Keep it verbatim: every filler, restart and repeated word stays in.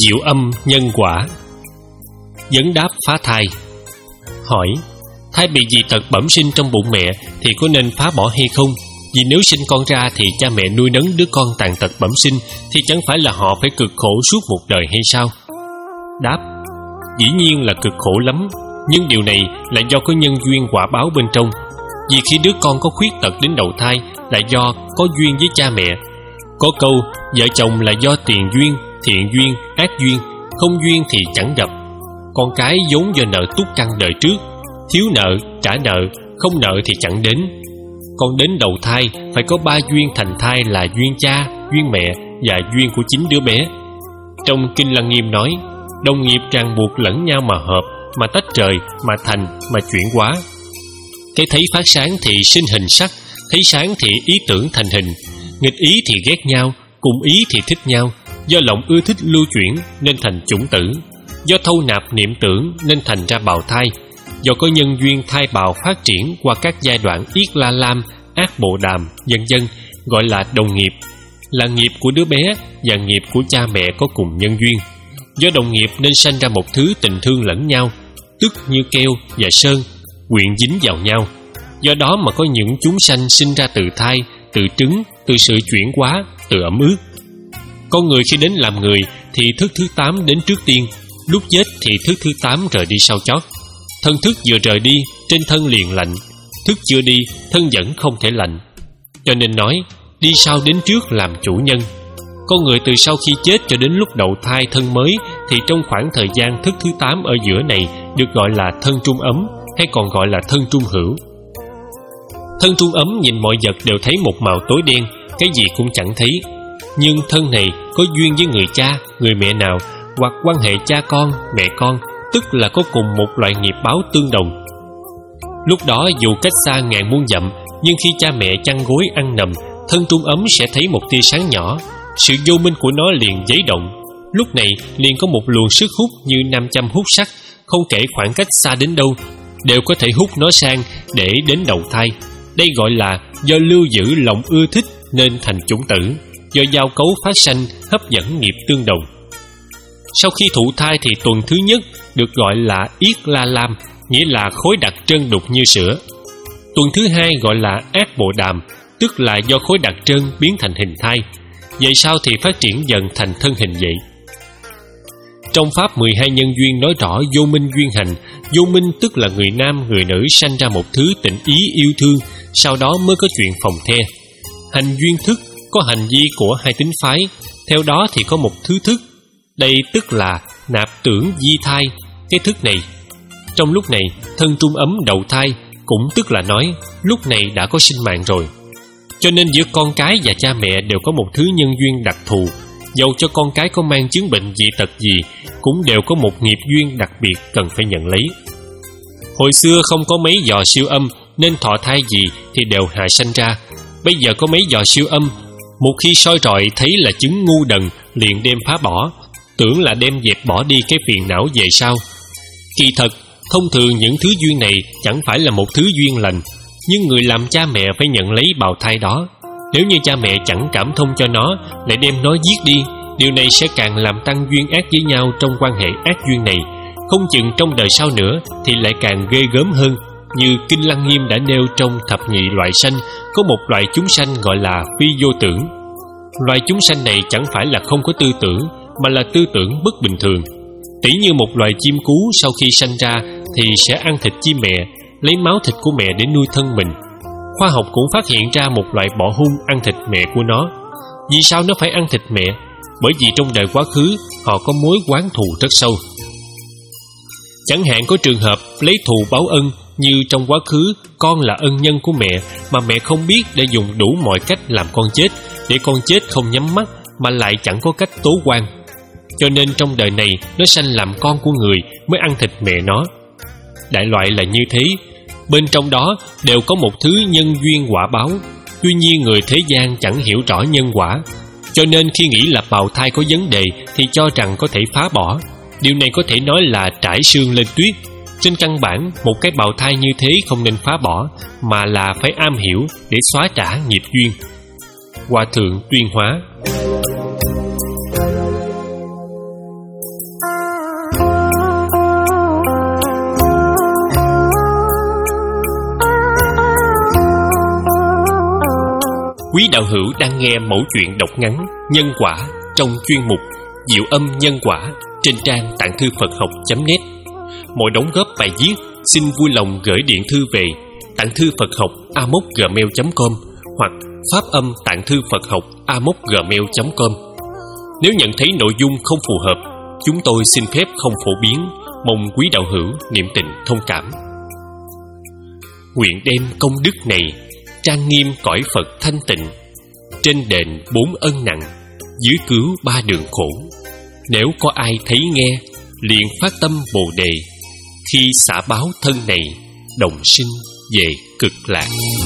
Diệu âm nhân quả. Vấn đáp phá thai. Hỏi: thai bị dị tật bẩm sinh trong bụng mẹ thì có nên phá bỏ hay không? Vì nếu sinh con ra thì cha mẹ nuôi nấng đứa con tàn tật bẩm sinh thì chẳng phải là họ phải cực khổ suốt một đời hay sao? Đáp: dĩ nhiên là cực khổ lắm, nhưng điều này là do có nhân duyên quả báo bên trong. Vì khi đứa con có khuyết tật đến đầu thai là do có duyên với cha mẹ. Có câu vợ chồng là do tiền duyên, thiện duyên, ác duyên, không duyên thì chẳng gặp. Con cái vốn do nợ túc căn đời trước, thiếu nợ, trả nợ, không nợ thì chẳng đến. Con đến đầu thai phải có ba duyên thành thai là duyên cha, duyên mẹ và duyên của chính đứa bé. Trong Kinh Lăng Nghiêm nói, đồng nghiệp ràng buộc lẫn nhau mà hợp, mà tách rời, mà thành, mà chuyển hóa. Cái thấy phát sáng thì sinh hình sắc, thấy sáng thì ý tưởng thành hình. Nghịch ý thì ghét nhau, cùng ý thì thích nhau. Do lòng ưa thích lưu chuyển nên thành chủng tử. Do thâu nạp niệm tưởng nên thành ra bào thai. Do có nhân duyên thai bào phát triển qua các giai đoạn yết la lam, ác bộ đàm, vân vân, gọi là đồng nghiệp, là nghiệp của đứa bé và nghiệp của cha mẹ có cùng nhân duyên. Do đồng nghiệp nên sanh ra một thứ tình thương lẫn nhau, tức như keo và sơn, quyện dính vào nhau. Do đó mà có những chúng sanh sinh ra từ thai, từ trứng, từ sự chuyển hóa, từ ẩm ướt. Con người khi đến làm người thì thức thứ tám đến trước tiên, lúc chết thì thức thứ tám rời đi sau chót. Thân thức vừa rời đi, trên thân liền lạnh. Thức chưa đi, thân vẫn không thể lạnh. Cho nên nói, đi sau đến trước làm chủ nhân. Con người từ sau khi chết cho đến lúc đầu thai thân mới thì trong khoảng thời gian thức thứ tám ở giữa này được gọi là thân trung ấm, hay còn gọi là thân trung hữu. Thân trung ấm nhìn mọi vật đều thấy một màu tối đen, cái gì cũng chẳng thấy. Nhưng thân này có duyên với người cha, người mẹ nào, hoặc quan hệ cha con, mẹ con, tức là có cùng một loại nghiệp báo tương đồng. Lúc đó dù cách xa ngàn muôn dặm, nhưng khi cha mẹ chăn gối ăn nằm, thân trung ấm sẽ thấy một tia sáng nhỏ. Sự vô minh của nó liền giấy động. Lúc này liền có một luồng sức hút như nam châm hút sắt, không kể khoảng cách xa đến đâu, đều có thể hút nó sang để đến đầu thai. Đây gọi là do lưu giữ lòng ưa thích nên thành chủng tử, do giao cấu phát sanh hấp dẫn nghiệp tương đồng. Sau khi thụ thai thì tuần thứ nhất được gọi là yết la lam, nghĩa là khối đặc trơn đục như sữa. Tuần thứ hai gọi là ác bộ đàm, tức là do khối đặc trơn biến thành hình thai. Vậy sau thì phát triển dần thành thân hình vậy. Trong Pháp mười hai nhân duyên nói rõ vô minh duyên hành. Vô minh tức là người nam, người nữ sanh ra một thứ tình ý yêu thương, sau đó mới có chuyện phòng the. Hành duyên thức có hành vi của hai tính phái, theo đó thì có một thứ thức. Đây tức là nạp tưởng di thai, cái thức này. Trong lúc này, thân trung ấm đầu thai, cũng tức là nói lúc này đã có sinh mạng rồi. Cho nên giữa con cái và cha mẹ đều có một thứ nhân duyên đặc thù. Dầu cho con cái có mang chứng bệnh dị tật gì, cũng đều có một nghiệp duyên đặc biệt cần phải nhận lấy. Hồi xưa không có mấy giò siêu âm, nên thọ thai gì thì đều hại sanh ra. Bây giờ có mấy giò siêu âm, một khi soi rọi thấy là chứng ngu đần, liền đem phá bỏ, tưởng là đem dẹp bỏ đi cái phiền não về sau. Kỳ thật, thông thường những thứ duyên này chẳng phải là một thứ duyên lành, nhưng người làm cha mẹ phải nhận lấy bào thai đó. Nếu như cha mẹ chẳng cảm thông cho nó, lại đem nó giết đi, điều này sẽ càng làm tăng duyên ác với nhau trong quan hệ ác duyên này. Không chừng trong đời sau nữa thì lại càng ghê gớm hơn. Như Kinh Lăng Nghiêm đã nêu trong thập nhị loại sanh, có một loại chúng sanh gọi là phi vô tưởng. Loại chúng sanh này chẳng phải là không có tư tưởng, mà là tư tưởng bất bình thường. Tỉ như một loài chim cú sau khi sanh ra thì sẽ ăn thịt chim mẹ, lấy máu thịt của mẹ để nuôi thân mình. Khoa học cũng phát hiện ra một loại bọ hung ăn thịt mẹ của nó. Vì sao nó phải ăn thịt mẹ? Bởi vì trong đời quá khứ họ có mối oán thù rất sâu. Chẳng hạn có trường hợp lấy thù báo ân, như trong quá khứ con là ân nhân của mẹ mà mẹ không biết, để dùng đủ mọi cách làm con chết, để con chết không nhắm mắt mà lại chẳng có cách tố oan. Cho nên trong đời này nó sanh làm con của người mới ăn thịt mẹ nó. Đại loại là như thế. Bên trong đó đều có một thứ nhân duyên quả báo. Tuy nhiên người thế gian chẳng hiểu rõ nhân quả, cho nên khi nghĩ là bào thai có vấn đề thì cho rằng có thể phá bỏ. Điều này có thể nói là trải sương lên tuyết. Trên căn bản, một cái bào thai như thế không nên phá bỏ, mà là phải am hiểu để xóa trả nghiệp duyên. Hòa thượng Tuyên Hóa. Quý đạo hữu đang nghe mẩu chuyện đọc ngắn Nhân Quả trong chuyên mục Diệu Âm Nhân Quả trên trang tạng thư Phật học chấm net. Mọi đóng góp bài viết xin vui lòng gửi điện thư về tạng thư Phật học a mốc gmail chấm com hoặc phát âm tạng thư Phật học a mốc gmail chấm com. Nếu nhận thấy nội dung không phù hợp, chúng tôi xin phép không phổ biến, mong quý đạo hữu niệm tình thông cảm. Nguyện đem công đức này trang nghiêm cõi Phật thanh tịnh, trên đền bốn ân nặng, dưới cứu ba đường khổ. Nếu có ai thấy nghe, liền phát tâm Bồ đề, khi xả báo thân này, đồng sinh về cực lạc.